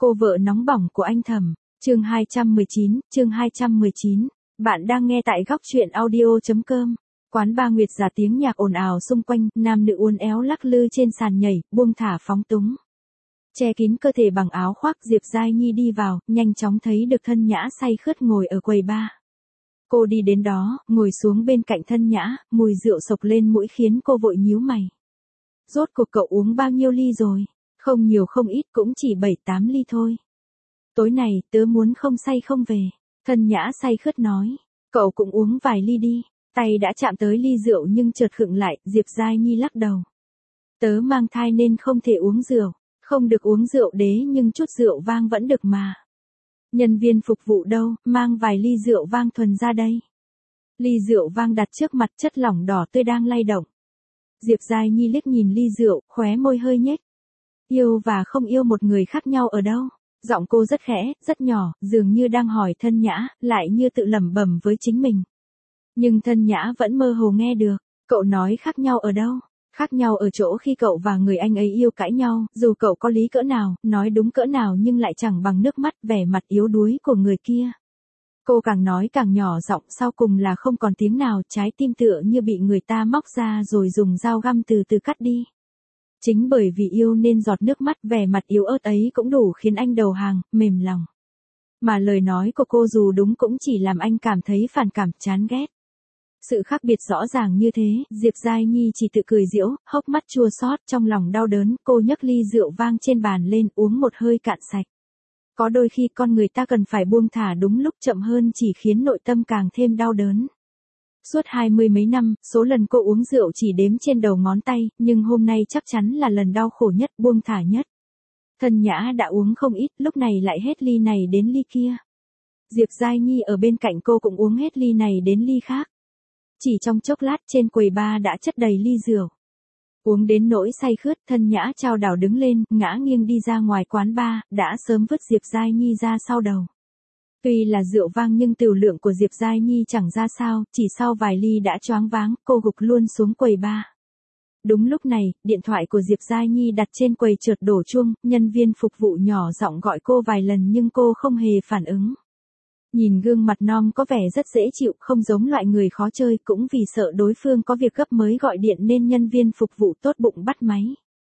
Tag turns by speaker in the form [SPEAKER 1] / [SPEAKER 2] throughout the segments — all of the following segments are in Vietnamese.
[SPEAKER 1] Cô vợ nóng bỏng của anh Thẩm, chương 219. Bạn đang nghe tại góc truyện audio.com. Quán ba Nguyệt Giả, tiếng nhạc ồn ào xung quanh, nam nữ uốn éo lắc lư trên sàn nhảy, buông thả phóng túng. Che kín cơ thể bằng áo khoác, Diệp Giai Nhi đi vào, nhanh chóng thấy được Thân Nhã say khướt ngồi ở quầy bar. Cô đi đến đó, ngồi xuống bên cạnh Thân Nhã, mùi rượu sộc lên mũi khiến cô vội nhíu mày. Rốt cuộc cậu uống bao nhiêu ly rồi? Không nhiều không ít, cũng chỉ 7-8 ly thôi. Tối này, tớ muốn không say không về. Thân Nhã say khướt nói. Cậu cũng uống vài ly đi. Tay đã chạm tới ly rượu nhưng chợt khựng lại, Diệp Giai Nhi lắc đầu. Tớ mang thai nên không thể uống rượu. Không được uống rượu đế nhưng chút rượu vang vẫn được mà. Nhân viên phục vụ đâu, mang vài ly rượu vang thuần ra đây. Ly rượu vang đặt trước mặt, chất lỏng đỏ tươi đang lay động. Diệp Giai Nhi liếc nhìn ly rượu, khóe môi hơi nhếch. Yêu và không yêu một người khác nhau ở đâu? Giọng cô rất khẽ, rất nhỏ, dường như đang hỏi Thân Nhã, lại như tự lẩm bẩm với chính mình. Nhưng Thân Nhã vẫn mơ hồ nghe được. Cậu nói khác nhau ở đâu? Khác nhau ở chỗ khi cậu và người anh ấy yêu cãi nhau, dù cậu có lý cỡ nào, nói đúng cỡ nào nhưng lại chẳng bằng nước mắt, vẻ mặt yếu đuối của người kia. Cô càng nói càng nhỏ giọng, sau cùng là không còn tiếng nào, trái tim tựa như bị người ta móc ra rồi dùng dao găm từ từ cắt đi. Chính bởi vì yêu nên giọt nước mắt, vẻ mặt yếu ớt ấy cũng đủ khiến anh đầu hàng, mềm lòng. Mà lời nói của cô dù đúng cũng chỉ làm anh cảm thấy phản cảm, chán ghét. Sự khác biệt rõ ràng như thế, Diệp Giai Nhi chỉ tự cười giễu, hốc mắt chua xót, trong lòng đau đớn, cô nhấc ly rượu vang trên bàn lên, uống một hơi cạn sạch. Có đôi khi con người ta cần phải buông thả đúng lúc, chậm hơn chỉ khiến nội tâm càng thêm đau đớn. Suốt 20 mấy năm, số lần cô uống rượu chỉ đếm trên đầu ngón tay, nhưng hôm nay chắc chắn là lần đau khổ nhất, buông thả nhất. Thân Nhã đã uống không ít, lúc này lại hết ly này đến ly kia. Diệp Giai Nhi ở bên cạnh cô cũng uống hết ly này đến ly khác. Chỉ trong chốc lát trên quầy bar đã chất đầy ly rượu. Uống đến nỗi say khướt, Thân Nhã chao đảo đứng lên, ngã nghiêng đi ra ngoài quán bar, đã sớm vứt Diệp Giai Nhi ra sau đầu. Tuy là rượu vang nhưng tửu lượng của Diệp Giai Nhi chẳng ra sao, chỉ sau vài ly đã choáng váng, cô gục luôn xuống quầy bar. Đúng lúc này, điện thoại của Diệp Giai Nhi đặt trên quầy chợt đổ chuông, nhân viên phục vụ nhỏ giọng gọi cô vài lần nhưng cô không hề phản ứng. Nhìn gương mặt non có vẻ rất dễ chịu, không giống loại người khó chơi, cũng vì sợ đối phương có việc gấp mới gọi điện nên nhân viên phục vụ tốt bụng bắt máy.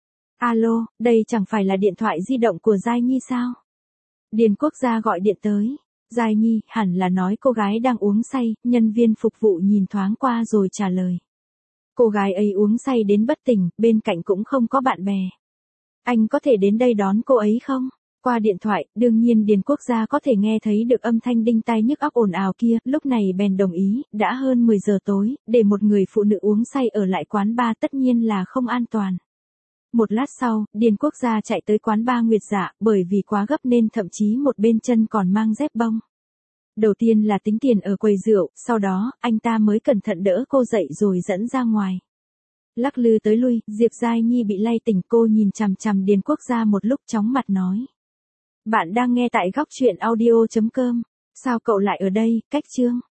[SPEAKER 1] Alo, đây chẳng phải là điện thoại di động của Giai Nhi sao? Điền Quốc Gia gọi điện tới. Giai Nhi, hẳn là nói cô gái đang uống say, nhân viên phục vụ nhìn thoáng qua rồi trả lời. Cô gái ấy uống say đến bất tỉnh, bên cạnh cũng không có bạn bè. Anh có thể đến đây đón cô ấy không? Qua điện thoại, đương nhiên Điền Quốc Gia có thể nghe thấy được âm thanh đinh tai nhức óc ồn ào kia, lúc này bèn đồng ý, đã hơn 10 giờ tối, để một người phụ nữ uống say ở lại quán bar tất nhiên là không an toàn. Một lát sau, Điền Quốc Gia chạy tới quán bar Nguyệt Giả, bởi vì quá gấp nên thậm chí một bên chân còn mang dép bông. Đầu tiên là tính tiền ở quầy rượu, sau đó, anh ta mới cẩn thận đỡ cô dậy rồi dẫn ra ngoài. Lắc lư tới lui, Diệp Giai Nhi bị lay tỉnh, cô nhìn chằm chằm Điền Quốc Gia một lúc chóng mặt nói. Bạn đang nghe tại góc truyện audio.com. Sao cậu lại ở đây, Cách Chương?